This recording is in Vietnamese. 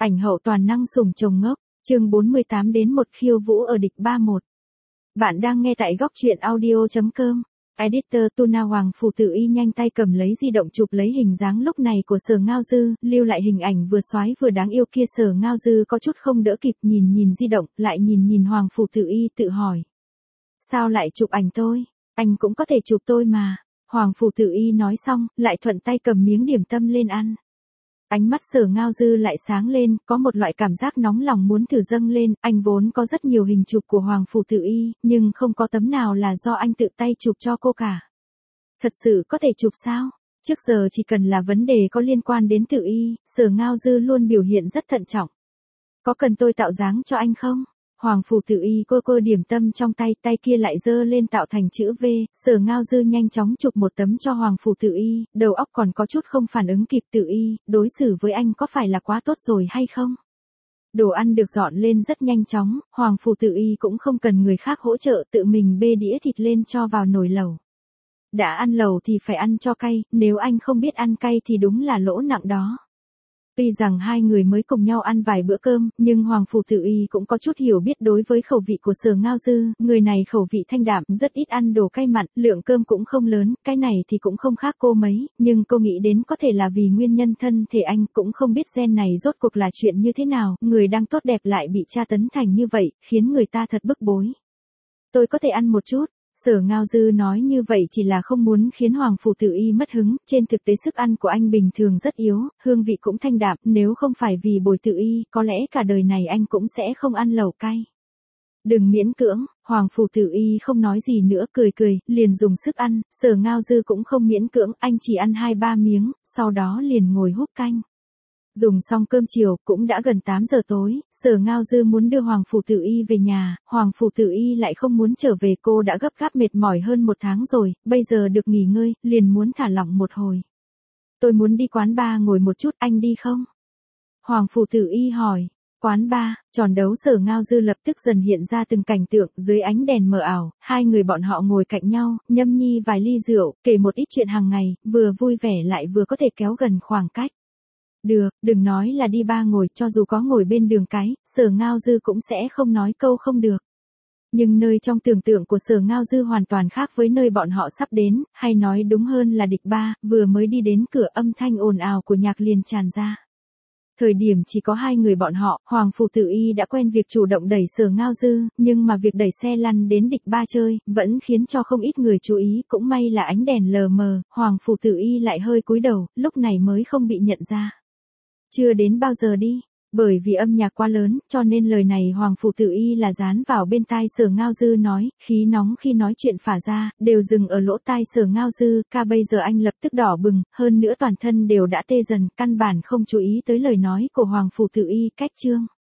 Ảnh hậu toàn năng sủng chồng ngốc, chương 48 đến một khiêu vũ ở địch 31. Bạn đang nghe tại góc truyện audio.com. Editor Tuna Hoàng Phủ Tử Y nhanh tay cầm lấy di động chụp lấy hình dáng lúc này của Sở Ngao Dư, lưu lại hình ảnh vừa xoái vừa đáng yêu kia. Sở Ngao Dư có chút không đỡ kịp, nhìn di động, lại nhìn Hoàng Phủ Tử Y tự hỏi. Sao lại chụp ảnh tôi? Anh cũng có thể chụp tôi mà. Hoàng Phủ Tử Y nói xong, lại thuận tay cầm miếng điểm tâm lên ăn. Ánh mắt Sở Ngao Dư lại sáng lên, có một loại cảm giác nóng lòng muốn thử dâng lên. Anh vốn có rất nhiều hình chụp của Hoàng Phủ Tử Y, nhưng không có tấm nào là do anh tự tay chụp cho cô cả. Thật sự có thể chụp sao? Trước giờ chỉ cần là vấn đề có liên quan đến Tử Y, Sở Ngao Dư luôn biểu hiện rất thận trọng. Có cần tôi tạo dáng cho anh không? Hoàng Phủ Tử Y cô điểm tâm trong tay, tay kia lại giơ lên tạo thành chữ V. Sở Ngao Dư nhanh chóng chụp một tấm cho Hoàng Phủ Tử Y, đầu óc còn có chút không phản ứng kịp. Tử Y, đối xử với anh có phải là quá tốt rồi hay không? Đồ ăn được dọn lên rất nhanh chóng, Hoàng Phủ Tử Y cũng không cần người khác hỗ trợ, tự mình bê đĩa thịt lên cho vào nồi lẩu. Đã ăn lẩu thì phải ăn cho cay, nếu anh không biết ăn cay thì đúng là lỗ nặng đó. Tuy rằng hai người mới cùng nhau ăn vài bữa cơm, nhưng Hoàng Phủ Tử Y cũng có chút hiểu biết đối với khẩu vị của Sở Ngao Dư. Người này khẩu vị thanh đạm, rất ít ăn đồ cay mặn, lượng cơm cũng không lớn, cái này thì cũng không khác cô mấy, nhưng cô nghĩ đến có thể là vì nguyên nhân thân thể anh, cũng không biết gen này rốt cuộc là chuyện như thế nào, người đang tốt đẹp lại bị tra tấn thành như vậy, khiến người ta thật bức bối. Tôi có thể ăn một chút. Sở Ngao Dư nói như vậy chỉ là không muốn khiến Hoàng Phủ Tử Y mất hứng, trên thực tế sức ăn của anh bình thường rất yếu, hương vị cũng thanh đạm, nếu không phải vì bồi Tử Y, có lẽ cả đời này anh cũng sẽ không ăn lẩu cay. Đừng miễn cưỡng, Hoàng Phủ Tử Y không nói gì nữa, cười, liền dùng sức ăn. Sở Ngao Dư cũng không miễn cưỡng, anh chỉ ăn 2-3 miếng, sau đó liền ngồi húp canh. Dùng xong cơm chiều, cũng đã gần 8 giờ tối, Sở Ngao Dư muốn đưa Hoàng Phủ Tử Y về nhà, Hoàng Phủ Tử Y lại không muốn trở về, cô đã gấp gáp mệt mỏi hơn 1 tháng rồi, bây giờ được nghỉ ngơi, liền muốn thả lỏng một hồi. Tôi muốn đi quán bar ngồi một chút, anh đi không? Hoàng Phủ Tử Y hỏi. Quán bar, tròn đấu Sở Ngao Dư lập tức dần hiện ra từng cảnh tượng, dưới ánh đèn mờ ảo, hai người bọn họ ngồi cạnh nhau, nhâm nhi vài ly rượu, kể một ít chuyện hàng ngày, vừa vui vẻ lại vừa có thể kéo gần khoảng cách. Được, đừng nói là đi bar ngồi, cho dù có ngồi bên đường cái, Sở Ngao Dư cũng sẽ không nói câu không được. Nhưng nơi trong tưởng tượng của Sở Ngao Dư hoàn toàn khác với nơi bọn họ sắp đến, hay nói đúng hơn là địch ba, vừa mới đi đến cửa âm thanh ồn ào của nhạc liền tràn ra. Thời điểm chỉ có hai người bọn họ, Hoàng Phủ Tử Y đã quen việc chủ động đẩy Sở Ngao Dư, nhưng mà việc đẩy xe lăn đến địch ba chơi, vẫn khiến cho không ít người chú ý, cũng may là ánh đèn lờ mờ, Hoàng Phủ Tử Y lại hơi cúi đầu, lúc này mới không bị nhận ra. Chưa đến bao giờ đi, bởi vì âm nhạc quá lớn, cho nên lời này Hoàng Phủ Tử Y là dán vào bên tai Sở Ngao Dư nói, khí nóng khi nói chuyện phả ra, đều dừng ở lỗ tai Sở Ngao Dư, bây giờ anh lập tức đỏ bừng, hơn nữa toàn thân đều đã tê dần, căn bản không chú ý tới lời nói của Hoàng Phủ Tử Y, cách chương.